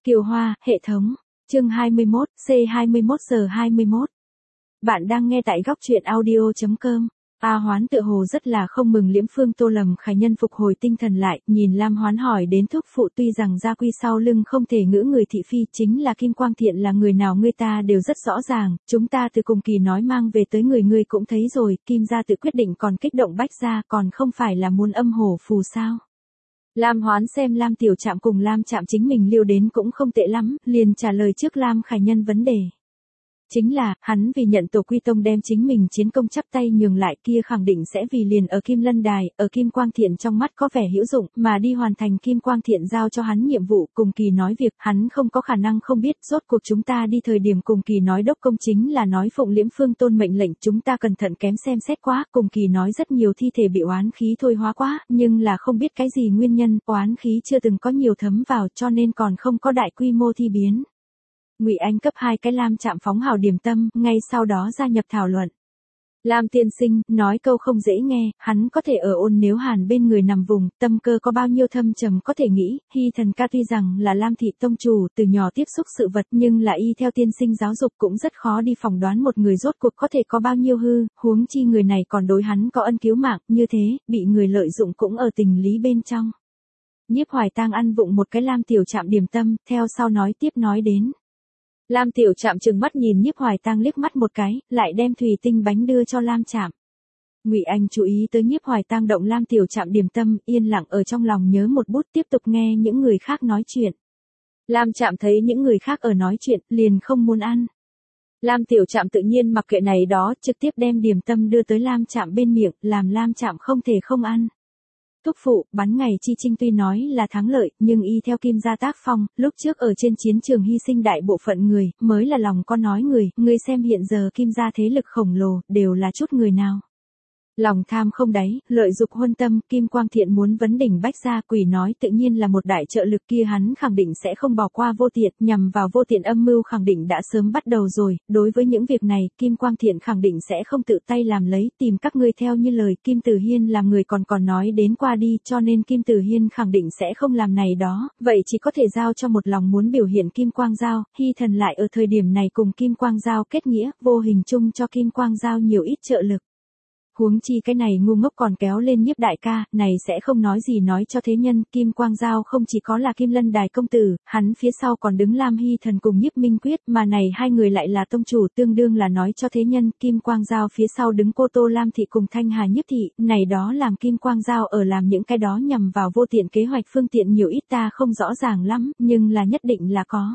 Kiều Hoa, hệ thống. Chương 21, C21 giờ 21. Bạn đang nghe tại góc truyện audio.com. A Hoán tựa hồ rất là không mừng Liễm Phương Tô Lầm Khải Nhân phục hồi tinh thần lại, nhìn Lam Hoán hỏi đến thúc phụ, tuy rằng gia quy sau lưng không thể ngữ người thị phi chính là Kim Quang Thiện là người nào người ta đều rất rõ ràng, chúng ta từ cùng kỳ nói mang về tới người cũng thấy rồi, Kim gia tự quyết định còn kích động Bách gia còn không phải là muốn âm hổ phù sao. Lam Hoán xem Lam Tiểu Trạm cùng Lam Trạm chính mình liêu đến cũng không tệ lắm, liền trả lời trước Lam Khải Nhân vấn đề. Chính là, hắn vì nhận tổ quy tông đem chính mình chiến công chắp tay nhường lại kia khẳng định sẽ vì liền ở Kim Lân Đài, ở Kim Quang Thiện trong mắt có vẻ hữu dụng, mà đi hoàn thành Kim Quang Thiện giao cho hắn nhiệm vụ, cùng kỳ nói việc, hắn không có khả năng không biết, rốt cuộc chúng ta đi thời điểm cùng kỳ nói đốc công chính là nói phụng Liễm Phương Tôn mệnh lệnh, chúng ta cẩn thận kém xem xét quá, cùng kỳ nói rất nhiều thi thể bị oán khí thôi hóa quá, nhưng là không biết cái gì nguyên nhân, oán khí chưa từng có nhiều thấm vào cho nên còn không có đại quy mô thi biến. Ngụy Anh cấp 2 cái Lam Trạm phóng hào điểm tâm, ngay sau đó gia nhập thảo luận. Lam tiên sinh, nói câu không dễ nghe, hắn có thể ở Ôn Nếu Hàn bên người nằm vùng, tâm cơ có bao nhiêu thâm trầm có thể nghĩ, Hy Thần ca tuy rằng là Lam thị tông chủ, từ nhỏ tiếp xúc sự vật nhưng là y theo tiên sinh giáo dục cũng rất khó đi phỏng đoán một người rốt cuộc có thể có bao nhiêu hư, huống chi người này còn đối hắn có ân cứu mạng, như thế, bị người lợi dụng cũng ở tình lý bên trong. Nhiếp Hoài Tang ăn vụng một cái Lam Tiểu Trạm điểm tâm, theo sau nói tiếp nói đến. Lam Tiểu Trạm trừng mắt nhìn Nhiếp Hoài Tang liếc mắt một cái, lại đem thủy tinh bánh đưa cho Lam Trạm. Ngụy Anh chú ý tới Nhiếp Hoài Tang động Lam Tiểu Trạm điểm tâm, yên lặng ở trong lòng nhớ một bút tiếp tục nghe những người khác nói chuyện. Lam Trạm thấy những người khác ở nói chuyện, liền không muốn ăn. Lam Tiểu Trạm tự nhiên mặc kệ này đó, trực tiếp đem điểm tâm đưa tới Lam Trạm bên miệng, làm Lam Trạm không thể không ăn. Thúc phụ, bắn ngày chi trinh tuy nói là thắng lợi, nhưng y theo Kim gia tác phong, lúc trước ở trên chiến trường hy sinh đại bộ phận người, mới là lòng có nói người xem hiện giờ Kim gia thế lực khổng lồ, đều là chút người nào. Lòng tham không đáy, lợi dục huân tâm, Kim Quang Thiện muốn vấn đỉnh Bách gia, quỷ nói tự nhiên là một đại trợ lực kia, hắn khẳng định sẽ không bỏ qua Vô Tiện, nhằm vào Vô Tiện âm mưu khẳng định đã sớm bắt đầu rồi, đối với những việc này, Kim Quang Thiện khẳng định sẽ không tự tay làm lấy, tìm các ngươi theo như lời Kim Tử Hiên làm người còn nói đến qua đi, cho nên Kim Tử Hiên khẳng định sẽ không làm này đó, vậy chỉ có thể giao cho một lòng muốn biểu hiện Kim Quang Giao, Hy Thần lại ở thời điểm này cùng Kim Quang Giao kết nghĩa, vô hình chung cho Kim Quang Giao nhiều ít trợ lực. Huống chi cái này ngu ngốc còn kéo lên Nhiếp đại ca, này sẽ không nói gì nói cho thế nhân, Kim Quang Giao không chỉ có là Kim Lân Đài công tử, hắn phía sau còn đứng Lam Hy Thần cùng Nhiếp Minh Quyết, mà này hai người lại là tông chủ, tương đương là nói cho thế nhân, Kim Quang Giao phía sau đứng cô Tô Lam thị cùng Thanh Hà Nhiếp thị, này đó làm Kim Quang Giao ở làm những cái đó nhằm vào Vô Tiện kế hoạch phương tiện nhiều ít ta không rõ ràng lắm, nhưng là nhất định là có.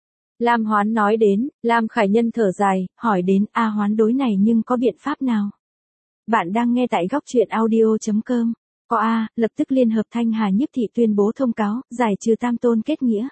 Lam Hoán nói đến, Lam Khải Nhân thở dài, hỏi đến A Hoán đối này nhưng có biện pháp nào? Bạn đang nghe tại góc truyện audio.com. Có A, lập tức liên hợp Thanh Hà Nhiếp thị tuyên bố thông cáo, giải trừ tam tôn kết nghĩa.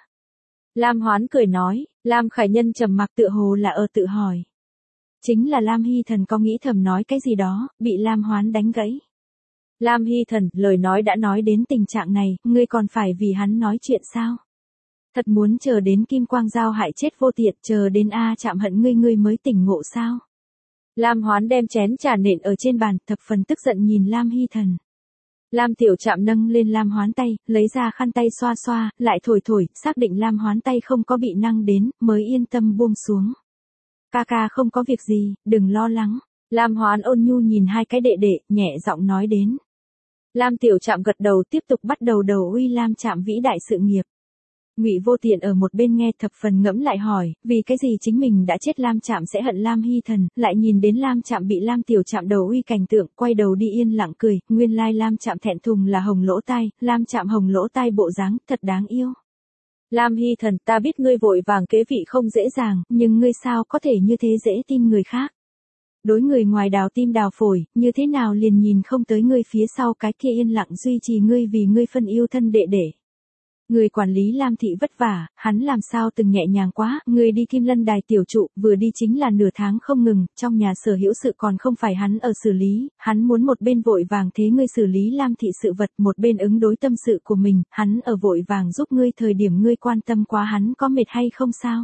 Lam Hoán cười nói, Lam Khải Nhân trầm mặc tựa hồ là ở tự hỏi. Chính là Lam Hy Thần có nghĩ thầm nói cái gì đó, bị Lam Hoán đánh gãy. Lam Hy Thần, lời nói đã nói đến tình trạng này, ngươi còn phải vì hắn nói chuyện sao? Thật muốn chờ đến Kim Quang Giao hại chết Vô Tiện, chờ đến A Trạm hận ngươi mới tỉnh ngộ sao? Lam Hoán đem chén trà nện ở trên bàn, thập phần tức giận nhìn Lam Hy Thần. Lam Tiểu Trạm nâng lên Lam Hoán tay, lấy ra khăn tay xoa xoa, lại thổi, xác định Lam Hoán tay không có bị năng đến, mới yên tâm buông xuống. Ca ca không có việc gì, đừng lo lắng. Lam Hoán ôn nhu nhìn hai cái đệ đệ, nhẹ giọng nói đến. Lam Tiểu Trạm gật đầu tiếp tục bắt đầu đầu uy Lam Trạm vĩ đại sự nghiệp. Ngụy Vô Tiện ở một bên nghe thập phần ngẫm lại hỏi, vì cái gì chính mình đã chết Lam Trạm sẽ hận Lam Hy Thần, lại nhìn đến Lam Trạm bị Lam Tiểu Trạm đầu uy cảnh tượng, quay đầu đi yên lặng cười, nguyên lai Lam Trạm thẹn thùng là hồng lỗ tai, Lam Trạm hồng lỗ tai bộ dáng, thật đáng yêu. Lam Hy Thần, ta biết ngươi vội vàng kế vị không dễ dàng, nhưng ngươi sao có thể như thế dễ tin người khác. Đối người ngoài đào tim đào phổi, như thế nào liền nhìn không tới ngươi phía sau cái kia yên lặng duy trì ngươi vì ngươi phân yêu thân đệ đệ. Người quản lý Lam thị vất vả, hắn làm sao từng nhẹ nhàng quá, người đi Kim Lân Đài tiểu trụ, vừa đi chính là nửa tháng không ngừng, trong nhà sở hữu sự còn không phải hắn ở xử lý, hắn muốn một bên vội vàng thế ngươi xử lý Lam thị sự vật, một bên ứng đối tâm sự của mình, hắn ở vội vàng giúp ngươi thời điểm ngươi quan tâm quá hắn có mệt hay không sao?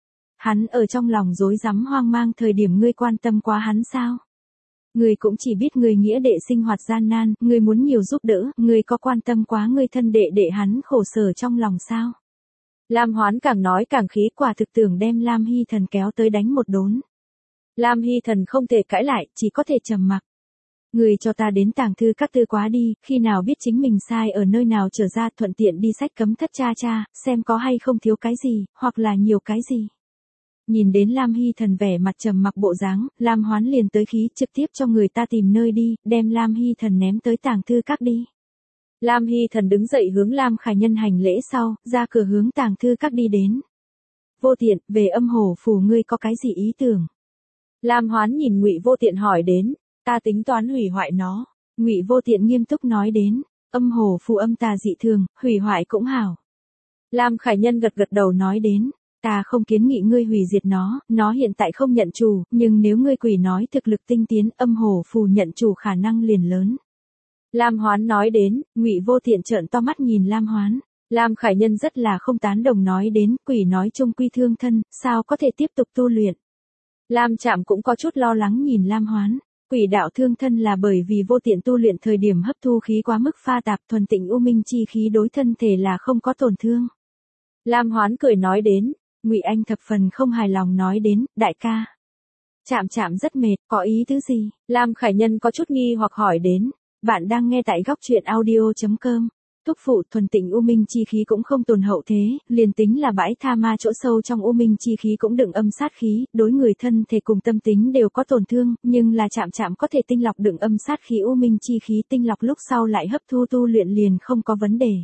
Hắn ở trong lòng rối rắm hoang mang thời điểm ngươi quan tâm quá hắn sao? Người cũng chỉ biết người nghĩa đệ sinh hoạt gian nan, người muốn nhiều giúp đỡ, người có quan tâm quá người thân đệ đệ hắn khổ sở trong lòng sao? Lam Hoán càng nói càng khí, quả thực tưởng đem Lam Hy Thần kéo tới đánh một đốn. Lam Hy Thần không thể cãi lại, chỉ có thể trầm mặc. Người cho ta đến tàng thư các tư quá đi, khi nào biết chính mình sai ở nơi nào trở ra, thuận tiện đi sách cấm thất tra, xem có hay không thiếu cái gì, hoặc là nhiều cái gì. Nhìn đến Lam Hy Thần vẻ mặt trầm mặc bộ dáng, Lam Hoán liền tới khí, trực tiếp cho người ta tìm nơi đi, đem Lam Hy Thần ném tới tàng thư các đi. Lam Hy Thần đứng dậy hướng Lam Khải Nhân hành lễ sau, ra cửa hướng tàng thư các đi đến. Vô Tiện, về âm hổ phù ngươi có cái gì ý tưởng? Lam Hoán nhìn Ngụy Vô Tiện hỏi đến. Ta tính toán hủy hoại nó. Ngụy Vô Tiện nghiêm túc nói đến. Âm hổ phù âm tà dị thường, hủy hoại cũng hảo. Lam Khải Nhân gật gật đầu nói đến. Ta không kiến nghị ngươi hủy diệt nó hiện tại không nhận chủ, nhưng nếu ngươi quỷ nói thực lực tinh tiến, âm hổ phù nhận chủ khả năng liền lớn. Lam Hoán nói đến. Ngụy Vô Tiện trợn to mắt nhìn Lam Hoán. Lam Khải Nhân rất là không tán đồng nói đến, quỷ nói chung quy thương thân, sao có thể tiếp tục tu luyện. Lam Trạm cũng có chút lo lắng nhìn Lam Hoán. Quỷ đạo thương thân là bởi vì Vô Tiện tu luyện thời điểm hấp thu khí quá mức pha tạp, thuần tịnh u minh chi khí đối thân thể là không có tổn thương. Lam Hoán cười nói đến. Ngụy Anh thập phần không hài lòng nói đến, đại ca. Trạm rất mệt, có ý tứ gì? Lam Khải Nhân có chút nghi hoặc hỏi đến. Bạn đang nghe tại góc truyện audio.com. Thúc phụ, thuần tịnh u minh chi khí cũng không tồn hậu thế, liền tính là bãi tha ma chỗ sâu trong u minh chi khí cũng đựng âm sát khí, đối người thân thể cùng tâm tính đều có tổn thương, nhưng là Trạm có thể tinh lọc đựng âm sát khí u minh chi khí, tinh lọc lúc sau lại hấp thu tu luyện liền không có vấn đề.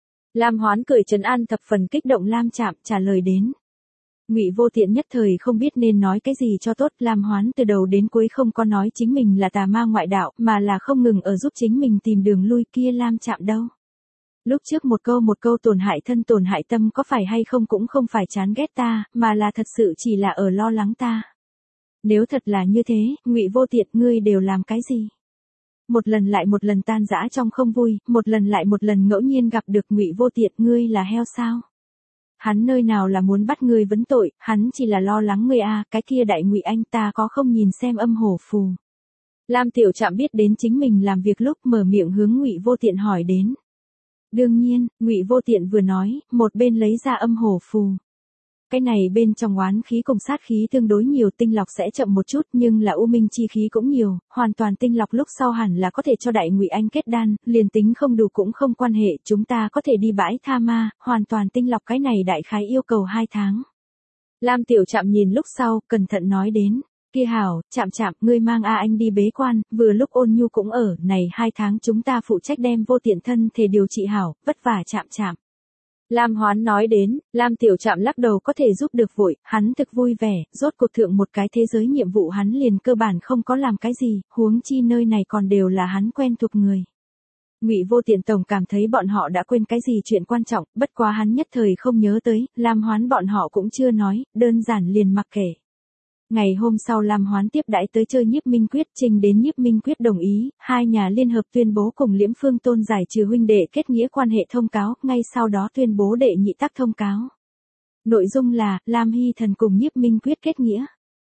Lam Hoán cười trấn an thập phần kích động Lam Trạm trả lời đến. Ngụy Vô Tiện nhất thời không biết nên nói cái gì cho tốt, Lam Hoán từ đầu đến cuối không có nói chính mình là tà ma ngoại đạo, mà là không ngừng ở giúp chính mình tìm đường lui, kia Lam Trạm đâu. Lúc trước một câu tổn hại thân tổn hại tâm có phải hay không cũng không phải chán ghét ta, mà là thật sự chỉ là ở lo lắng ta. Nếu thật là như thế, Ngụy Vô Tiện ngươi đều làm cái gì? Một lần lại một lần tan rã trong không vui, một lần lại một lần ngẫu nhiên gặp được Ngụy Vô Tiện, ngươi là heo sao? Hắn nơi nào là muốn bắt ngươi vấn tội, hắn chỉ là lo lắng ngươi a, cái kia đại Ngụy Anh ta có không nhìn xem âm hổ phù. Lam Tiểu Trạm biết đến chính mình làm việc lúc mở miệng hướng Ngụy Vô Tiện hỏi đến. Đương nhiên, Ngụy Vô Tiện vừa nói, một bên lấy ra âm hổ phù. Cái này bên trong oán khí cùng sát khí tương đối nhiều, tinh lọc sẽ chậm một chút, nhưng là u minh chi khí cũng nhiều, hoàn toàn tinh lọc lúc sau hẳn là có thể cho đại Ngụy Anh kết đan, liền tính không đủ cũng không quan hệ, chúng ta có thể đi bãi tha ma, hoàn toàn tinh lọc cái này đại khái yêu cầu 2 tháng. Lam Tiểu Trạm nhìn lúc sau, cẩn thận nói đến. Kia hảo, Trạm, ngươi mang A Anh đi bế quan, vừa lúc Ôn Nhu cũng ở, này 2 tháng chúng ta phụ trách đem Vô Tiện thân thể điều trị hảo, vất vả Trạm. Lam Hoán nói đến, Lam Tiểu Trạm lắc đầu có thể giúp được vội, hắn thực vui vẻ, rốt cuộc thượng một cái thế giới nhiệm vụ hắn liền cơ bản không có làm cái gì, huống chi nơi này còn đều là hắn quen thuộc người. Ngụy Vô Tiện tổng cảm thấy bọn họ đã quên cái gì chuyện quan trọng, bất quá hắn nhất thời không nhớ tới, Lam Hoán bọn họ cũng chưa nói, đơn giản liền mặc kệ. Ngày hôm sau Lam Hoán tiếp đãi tới chơi Nhiếp Minh Quyết, trình đến Nhiếp Minh Quyết đồng ý, hai nhà liên hợp tuyên bố cùng Liễm Phương Tôn giải trừ huynh đệ kết nghĩa quan hệ thông cáo, ngay sau đó tuyên bố đệ nhị tác thông cáo. Nội dung là, Lam Hy Thần cùng Nhiếp Minh Quyết kết nghĩa.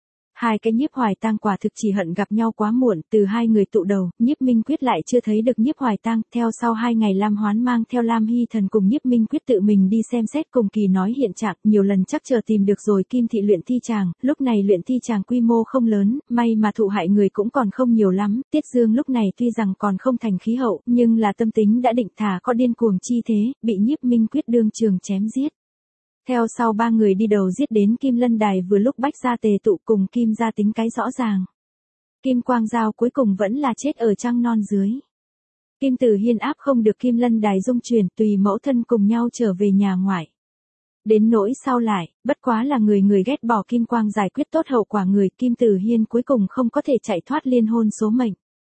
Hai cái Nhiếp Hoài Tang quả thực chỉ hận gặp nhau quá muộn, từ hai người tụ đầu, Nhiếp Minh Quyết lại chưa thấy được Nhiếp Hoài Tang, theo sau 2 ngày Lam Hoán mang theo Lam Hy Thần cùng Nhiếp Minh Quyết tự mình đi xem xét cùng kỳ nói hiện trạng, nhiều lần chắc chờ tìm được rồi Kim thị luyện thi tràng, lúc này luyện thi tràng quy mô không lớn, may mà thụ hại người cũng còn không nhiều lắm, Tiết Dương lúc này tuy rằng còn không thành khí hậu, nhưng là tâm tính đã định thà có điên cuồng chi thế, bị Nhiếp Minh Quyết đương trường chém giết. Theo sau 3 người đi đầu giết đến Kim Lân Đài, vừa lúc Bách gia tề tụ cùng Kim gia tính cái rõ ràng. Kim Quang Giao cuối cùng vẫn là chết ở trăng non dưới. Kim Tử Hiên áp không được Kim Lân Đài dung chuyển, tùy mẫu thân cùng nhau trở về nhà ngoại. Đến nỗi sau lại, bất quá là người ghét bỏ Kim Quang giải quyết tốt hậu quả người, Kim Tử Hiên cuối cùng không có thể chạy thoát liên hôn số mệnh.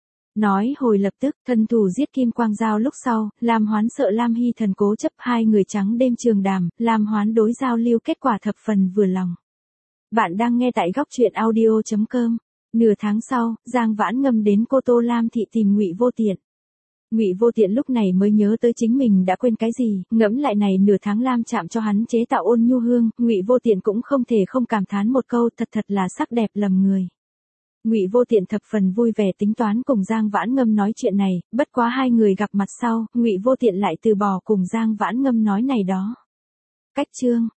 Nói hồi lập tức, thân thủ giết Kim Quang Giao lúc sau, Lam Hoán sợ Lam Hy Thần cố chấp, 2 người trắng đêm trường đàm, Lam Hoán đối giao lưu kết quả thập phần vừa lòng. Bạn đang nghe tại góc truyện audio.com. Nửa tháng sau, Giang Vãn Ngâm đến Cô Tô Lam thị tìm Ngụy Vô Tiện. Ngụy Vô Tiện lúc này mới nhớ tới chính mình đã quên cái gì, ngẫm lại này nửa tháng Lam Trạm cho hắn chế tạo Ôn Nhu hương, Ngụy Vô Tiện cũng không thể không cảm thán một câu, thật là sắc đẹp lầm người. Ngụy Vô Tiện thập phần vui vẻ tính toán cùng Giang Vãn Ngâm nói chuyện này, bất quá 2 người gặp mặt sau, Ngụy Vô Tiện lại từ bỏ cùng Giang Vãn Ngâm nói này đó. Cách chương